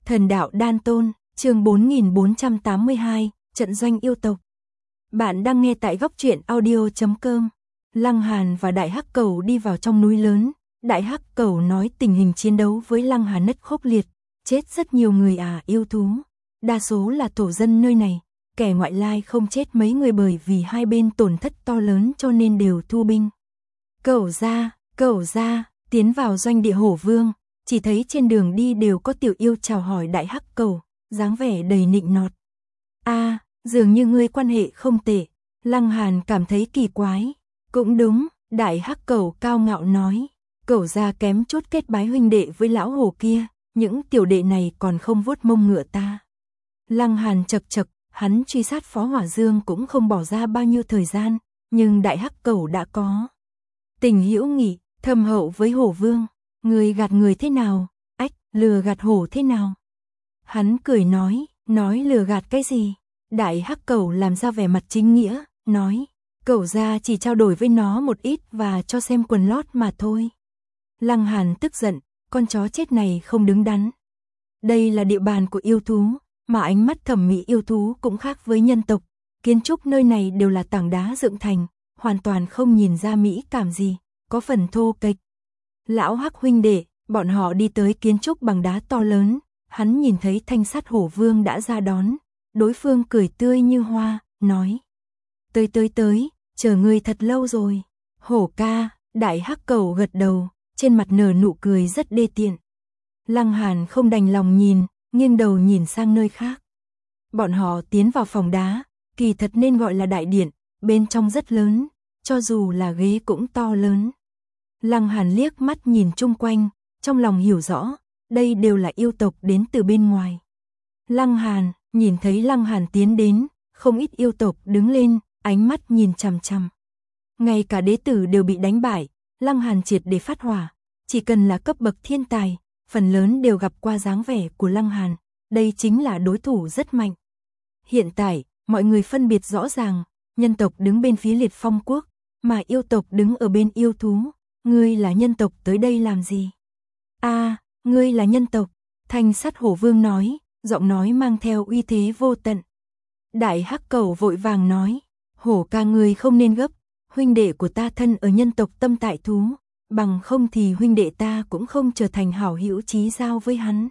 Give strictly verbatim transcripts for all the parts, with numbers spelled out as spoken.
Thần đạo đan tôn, chương bốn nghìn bốn trăm tám mươi hai, trận doanh yêu tộc. Bạn đang nghe tại góc truyện audio chấm com. Lăng Hàn và Đại Hắc Cẩu đi vào trong núi lớn. Đại Hắc Cẩu nói tình hình chiến đấu với Lăng Hàn rất khốc liệt, chết rất nhiều người à yêu thú. Đa số là thổ dân nơi này, kẻ ngoại lai không chết mấy người bởi vì hai bên tổn thất to lớn cho nên đều thu binh. Cẩu ra, cẩu ra, tiến vào doanh địa Hổ Vương. Chỉ thấy trên đường đi đều có tiểu yêu chào hỏi Đại Hắc Cẩu, dáng vẻ đầy nịnh nọt. A, à, dường như ngươi quan hệ không tệ. Lăng Hàn cảm thấy kỳ quái. Cũng đúng, Đại Hắc Cẩu cao ngạo nói. Cẩu gia kém chút kết bái huynh đệ với lão hổ kia, những tiểu đệ này còn không vuốt mông ngựa ta. Lăng Hàn chậc chậc, hắn truy sát Phó Hỏa Dương cũng không bỏ ra bao nhiêu thời gian, nhưng Đại Hắc Cẩu đã có tình hữu nghị, thâm hậu với Hổ Vương. Người gạt người thế nào? Ách, lừa gạt hổ thế nào? Hắn cười nói, nói lừa gạt cái gì? Đại Hắc Cẩu làm ra vẻ mặt chính nghĩa, nói, cẩu gia chỉ trao đổi với nó một ít và cho xem quần lót mà thôi. Lăng Hàn tức giận, con chó chết này không đứng đắn. Đây là địa bàn của yêu thú, mà ánh mắt thẩm mỹ yêu thú cũng khác với nhân tộc. Kiến trúc nơi này đều là tảng đá dựng thành, hoàn toàn không nhìn ra mỹ cảm gì, có phần thô kệch. Lão Hắc huynh đệ, bọn họ đi tới kiến trúc bằng đá to lớn, hắn nhìn thấy Thanh Sắt Hổ Vương đã ra đón, đối phương cười tươi như hoa, nói: "Tới tới tới, chờ ngươi thật lâu rồi." "Hổ ca." Đại Hắc Cẩu gật đầu, trên mặt nở nụ cười rất đê tiện. Lăng Hàn không đành lòng nhìn, nghiêng đầu nhìn sang nơi khác. Bọn họ tiến vào phòng đá, kỳ thật nên gọi là đại điện, bên trong rất lớn, cho dù là ghế cũng to lớn. Lăng Hàn liếc mắt nhìn chung quanh, trong lòng hiểu rõ, đây đều là yêu tộc đến từ bên ngoài. Lăng Hàn, nhìn thấy Lăng Hàn tiến đến, không ít yêu tộc đứng lên, ánh mắt nhìn chằm chằm. Ngay cả đế tử đều bị đánh bại, Lăng Hàn triệt để phát hỏa, chỉ cần là cấp bậc thiên tài, phần lớn đều gặp qua dáng vẻ của Lăng Hàn, đây chính là đối thủ rất mạnh. Hiện tại, mọi người phân biệt rõ ràng, nhân tộc đứng bên phía Liệt Phong quốc, mà yêu tộc đứng ở bên yêu thú. Ngươi là nhân tộc tới đây làm gì? A, à, ngươi là nhân tộc. Thanh Sắt Hổ Vương nói, giọng nói mang theo uy thế vô tận. Đại Hắc Cẩu vội vàng nói, hổ ca ngươi không nên gấp, huynh đệ của ta thân ở nhân tộc tâm tại thú, bằng không thì huynh đệ ta cũng không trở thành hảo hữu chí giao với hắn.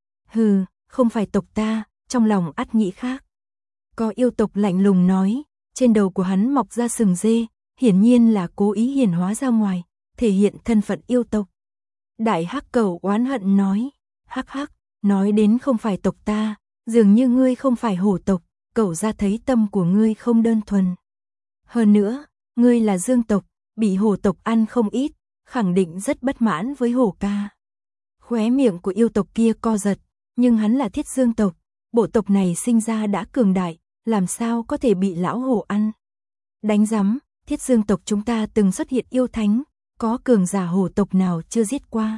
Hừ, không phải tộc ta, trong lòng ắt nghĩ khác. Có yêu tộc lạnh lùng nói, trên đầu của hắn mọc ra sừng dê, hiển nhiên là cố ý hiển hóa ra ngoài, thể hiện thân phận yêu tộc. Đại Hắc Cẩu oán hận nói, hắc hắc, nói đến không phải tộc ta, dường như ngươi không phải hổ tộc, cẩu ra thấy tâm của ngươi không đơn thuần. Hơn nữa, ngươi là dương tộc, bị hổ tộc ăn không ít, khẳng định rất bất mãn với hổ ca. Khóe miệng của yêu tộc kia co giật, nhưng hắn là thiết dương tộc, bộ tộc này sinh ra đã cường đại, làm sao có thể bị lão hổ ăn. Đánh rắm, thiết dương tộc chúng ta từng xuất hiện yêu thánh, có cường giả hổ tộc nào chưa giết qua.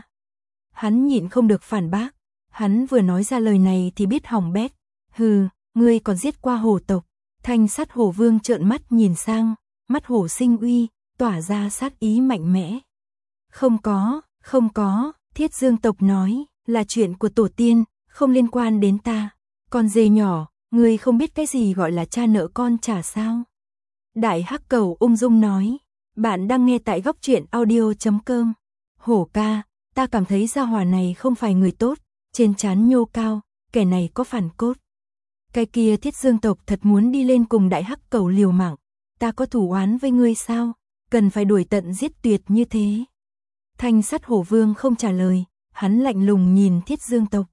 Hắn nhịn không được phản bác, hắn vừa nói ra lời này thì biết hỏng bét. Hừ, ngươi còn giết qua hổ tộc. Thanh Sắt Hổ Vương trợn mắt nhìn sang, mắt hổ sinh uy, tỏa ra sát ý mạnh mẽ. Không có, không có, thiết dương tộc nói, là chuyện của tổ tiên, không liên quan đến ta. Con dê nhỏ, ngươi không biết cái gì gọi là cha nợ con trả sao? Đại Hắc Cẩu ung dung nói. Bạn đang nghe tại góc truyện audio chấm com. Hổ ca, ta cảm thấy gia hỏa này không phải người tốt, trên trán nhô cao, kẻ này có phản cốt. Cái kia thiết dương tộc thật muốn đi lên cùng Đại Hắc Cẩu liều mạng, ta có thù oán với ngươi sao, cần phải đuổi tận giết tuyệt như thế. Thanh Sắt Hổ Vương không trả lời, hắn lạnh lùng nhìn thiết dương tộc.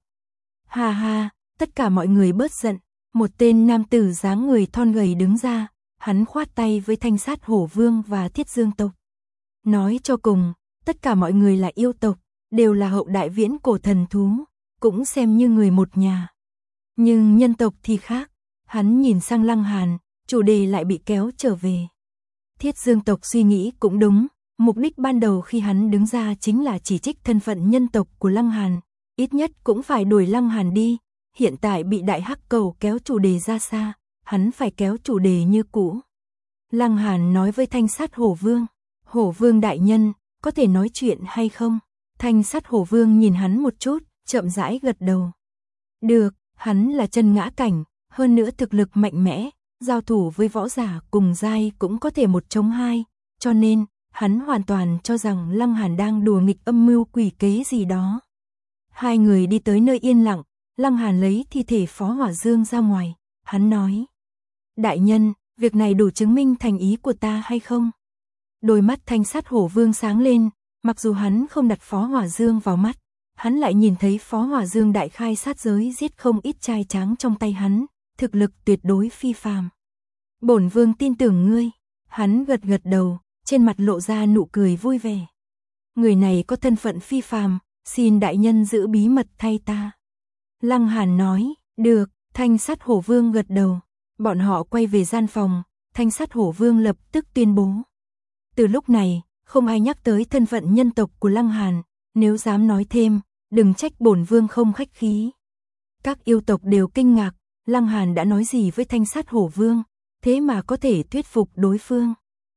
Ha ha, tất cả mọi người bớt giận, một tên nam tử dáng người thon gầy đứng ra. Hắn khoát tay với Thanh Sắt Hổ Vương và Thiết Dương tộc. Nói cho cùng, tất cả mọi người là yêu tộc, đều là hậu đại viễn cổ thần thú, cũng xem như người một nhà. Nhưng nhân tộc thì khác, hắn nhìn sang Lăng Hàn, chủ đề lại bị kéo trở về. Thiết Dương tộc suy nghĩ cũng đúng, mục đích ban đầu khi hắn đứng ra chính là chỉ trích thân phận nhân tộc của Lăng Hàn, ít nhất cũng phải đuổi Lăng Hàn đi, hiện tại bị Đại Hắc Cẩu kéo chủ đề ra xa. Hắn phải kéo chủ đề như cũ. Lăng Hàn nói với Thanh Sắt Hổ Vương, Hổ Vương đại nhân, có thể nói chuyện hay không? Thanh Sắt Hổ Vương nhìn hắn một chút, chậm rãi gật đầu. Được, hắn là chân ngã cảnh, hơn nữa thực lực mạnh mẽ, giao thủ với võ giả cùng giai cũng có thể một chống hai, cho nên, hắn hoàn toàn cho rằng Lăng Hàn đang đùa nghịch âm mưu quỷ kế gì đó. Hai người đi tới nơi yên lặng, Lăng Hàn lấy thi thể Phó Hỏa Dương ra ngoài, hắn nói. Đại nhân, việc này đủ chứng minh thành ý của ta hay không? Đôi mắt Thanh Sát Hổ Vương sáng lên, mặc dù hắn không đặt Phó Hỏa Dương vào mắt, hắn lại nhìn thấy Phó Hỏa Dương đại khai sát giới giết không ít trai tráng trong tay hắn, thực lực tuyệt đối phi phàm. Bổn vương tin tưởng ngươi, hắn gật gật đầu, trên mặt lộ ra nụ cười vui vẻ. Người này có thân phận phi phàm, xin đại nhân giữ bí mật thay ta. Lăng Hàn nói, được, Thanh Sát Hổ Vương gật đầu. Bọn họ quay về gian phòng, Thanh Sát Hổ Vương lập tức tuyên bố. Từ lúc này, không ai nhắc tới thân phận nhân tộc của Lăng Hàn, nếu dám nói thêm, đừng trách bổn vương không khách khí. Các yêu tộc đều kinh ngạc, Lăng Hàn đã nói gì với Thanh Sát Hổ Vương, thế mà có thể thuyết phục đối phương.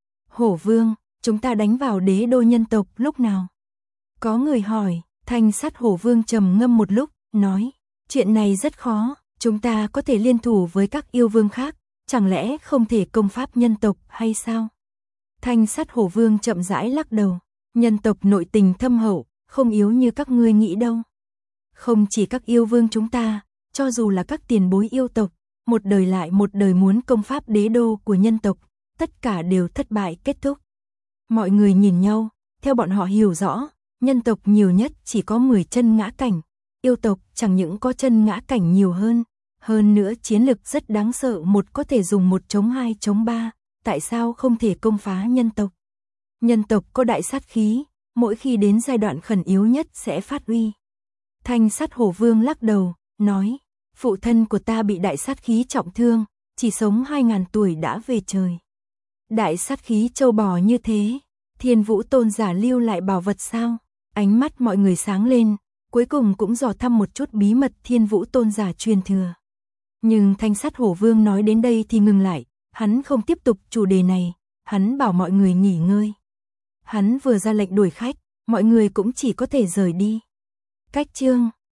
Hổ Vương, chúng ta đánh vào đế đô nhân tộc lúc nào? Có người hỏi, Thanh Sát Hổ Vương trầm ngâm một lúc, nói, chuyện này rất khó, chúng ta có thể liên thủ với các yêu vương khác, chẳng lẽ không thể công pháp nhân tộc hay sao? Thanh Sát Hổ Vương chậm rãi lắc đầu, nhân tộc nội tình thâm hậu, không yếu như các ngươi nghĩ đâu. Không chỉ các yêu vương chúng ta, cho dù là các tiền bối yêu tộc, một đời lại một đời muốn công pháp đế đô của nhân tộc, tất cả đều thất bại kết thúc. Mọi người nhìn nhau, theo bọn họ hiểu rõ, nhân tộc nhiều nhất chỉ có mười chân ngã cảnh, yêu tộc chẳng những có chân ngã cảnh nhiều hơn, hơn nữa chiến lực rất đáng sợ, một có thể dùng một chống hai chống ba, tại sao không thể công phá nhân tộc? Nhân tộc có đại sát khí, mỗi khi đến giai đoạn khẩn yếu nhất sẽ phát uy. Thanh Sát Hổ Vương lắc đầu, nói, phụ thân của ta bị đại sát khí trọng thương, chỉ sống hai ngàn tuổi đã về trời. Đại sát khí châu bò như thế, Thiên Vũ Tôn giả lưu lại bảo vật sao? Ánh mắt mọi người sáng lên, cuối cùng cũng dò thăm một chút bí mật Thiên Vũ Tôn giả truyền thừa. Nhưng Thanh Sát Hổ Vương nói đến đây thì ngừng lại, hắn không tiếp tục chủ đề này, hắn bảo mọi người nghỉ ngơi. Hắn vừa ra lệnh đuổi khách, mọi người cũng chỉ có thể rời đi. Cách chương